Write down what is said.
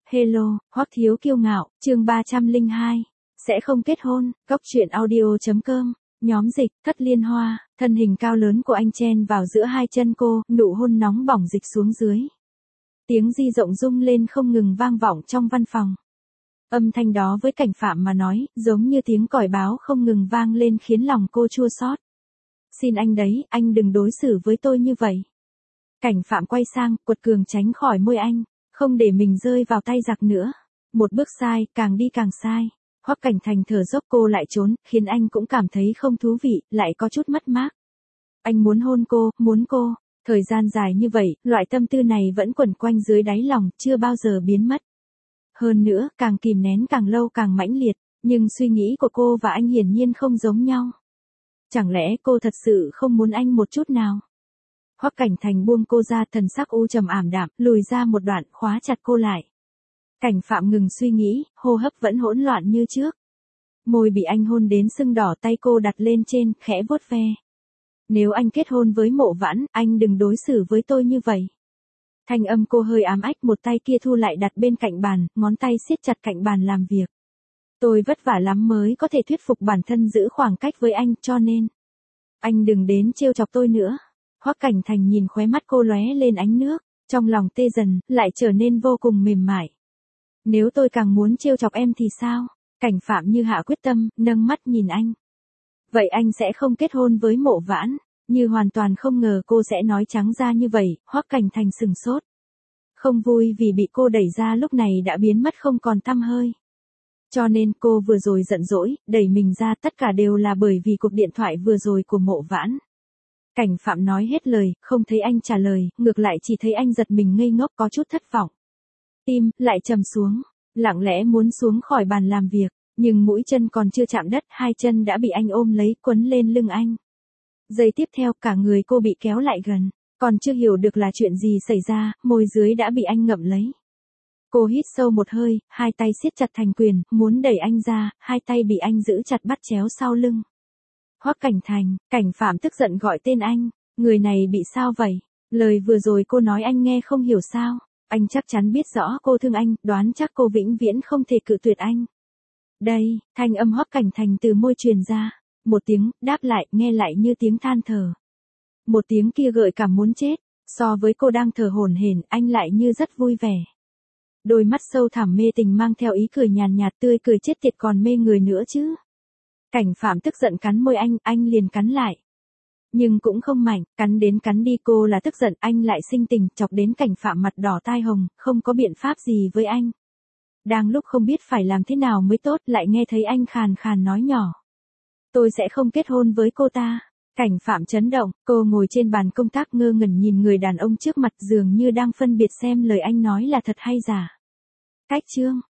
Hello, Hoắc Thiếu Kiêu Ngạo, chương 302. Sẽ không kết hôn, Góc Truyện Audio.com, nhóm dịch, Thất Liên Hoa, thân hình cao lớn của anh chen vào giữa hai chân cô, nụ hôn nóng bỏng dịch xuống dưới. Tiếng di rộng rung lên không ngừng vang vọng trong văn phòng. Âm thanh đó với Cảnh Phạm mà nói, giống như tiếng còi báo không ngừng vang lên khiến lòng cô chua xót. Xin anh đấy, anh đừng đối xử với tôi như vậy. Cảnh Phạm quay sang, quật cường tránh khỏi môi anh, không để mình rơi vào tay giặc nữa. Một bước sai, càng đi càng sai. Hoắc Cảnh Thành thở dốc cô lại trốn, khiến anh cũng cảm thấy không thú vị, lại có chút mất mát. Anh muốn hôn cô, muốn cô. Thời gian dài như vậy, loại tâm tư này vẫn quẩn quanh dưới đáy lòng, chưa bao giờ biến mất. Hơn nữa, càng kìm nén càng lâu càng mãnh liệt, nhưng suy nghĩ của cô và anh hiển nhiên không giống nhau. Chẳng lẽ cô thật sự không muốn anh một chút nào? Hoắc Cảnh Thành buông cô ra, thần sắc u trầm ảm đạm, lùi ra một đoạn, khóa chặt cô lại. Cảnh Phạm ngừng suy nghĩ, hô hấp vẫn hỗn loạn như trước. Môi bị anh hôn đến sưng đỏ, tay cô đặt lên trên, khẽ vuốt ve. Nếu anh kết hôn với Mộ Vãn, anh đừng đối xử với tôi như vậy. Thanh âm cô hơi ám ách, một tay kia thu lại đặt bên cạnh bàn, ngón tay siết chặt cạnh bàn làm việc. Tôi vất vả lắm mới có thể thuyết phục bản thân giữ khoảng cách với anh, cho nên anh đừng đến trêu chọc tôi nữa. Hoắc Cảnh Thành nhìn khóe mắt cô lóe lên ánh nước, trong lòng tê dần, lại trở nên vô cùng mềm mại. Nếu tôi càng muốn trêu chọc em thì sao? Cảnh Phạm như hạ quyết tâm, nâng mắt nhìn anh. Vậy anh sẽ không kết hôn với Mộ Vãn? Như hoàn toàn không ngờ cô sẽ nói trắng ra như vậy, Hoắc Cảnh Thành sừng sốt. Không vui vì bị cô đẩy ra lúc này đã biến mất không còn tăm hơi. Cho nên cô vừa rồi giận dỗi, đẩy mình ra, tất cả đều là bởi vì cuộc điện thoại vừa rồi của Mộ Vãn. Cảnh Phạm nói hết lời, không thấy anh trả lời, ngược lại chỉ thấy anh giật mình ngây ngốc, có chút thất vọng. Tim lại trầm xuống, lặng lẽ muốn xuống khỏi bàn làm việc, nhưng mũi chân còn chưa chạm đất, hai chân đã bị anh ôm lấy, quấn lên lưng anh. Giây tiếp theo, cả người cô bị kéo lại gần, còn chưa hiểu được là chuyện gì xảy ra, môi dưới đã bị anh ngậm lấy. Cô hít sâu một hơi, hai tay siết chặt thành quyền, muốn đẩy anh ra, hai tay bị anh giữ chặt bắt chéo sau lưng. Hoắc Cảnh Thành, Cảnh Phạm tức giận gọi tên anh, người này bị sao vậy? Lời vừa rồi cô nói anh nghe không hiểu sao? Anh chắc chắn biết rõ cô thương anh, đoán chắc cô vĩnh viễn không thể cự tuyệt anh. Đây, thanh âm Hoắc Cảnh Thành từ môi truyền ra, một tiếng, đáp lại, nghe lại như tiếng than thở. Một tiếng kia gợi cảm muốn chết, so với cô đang thở hổn hển, anh lại như rất vui vẻ. Đôi mắt sâu thẳm mê tình mang theo ý cười nhàn nhạt, tươi cười chết tiệt còn mê người nữa chứ. Cảnh Phạm tức giận cắn môi anh liền cắn lại. Nhưng cũng không mạnh, cắn đến cắn đi, cô là tức giận, anh lại sinh tình, chọc đến Cảnh Phạm mặt đỏ tai hồng, không có biện pháp gì với anh. Đang lúc không biết phải làm thế nào mới tốt, lại nghe thấy anh khàn khàn nói nhỏ. Tôi sẽ không kết hôn với cô ta. Cảnh Phạm chấn động, cô ngồi trên bàn công tác ngơ ngẩn nhìn người đàn ông trước mặt, dường như đang phân biệt xem lời anh nói là thật hay giả. Cách chương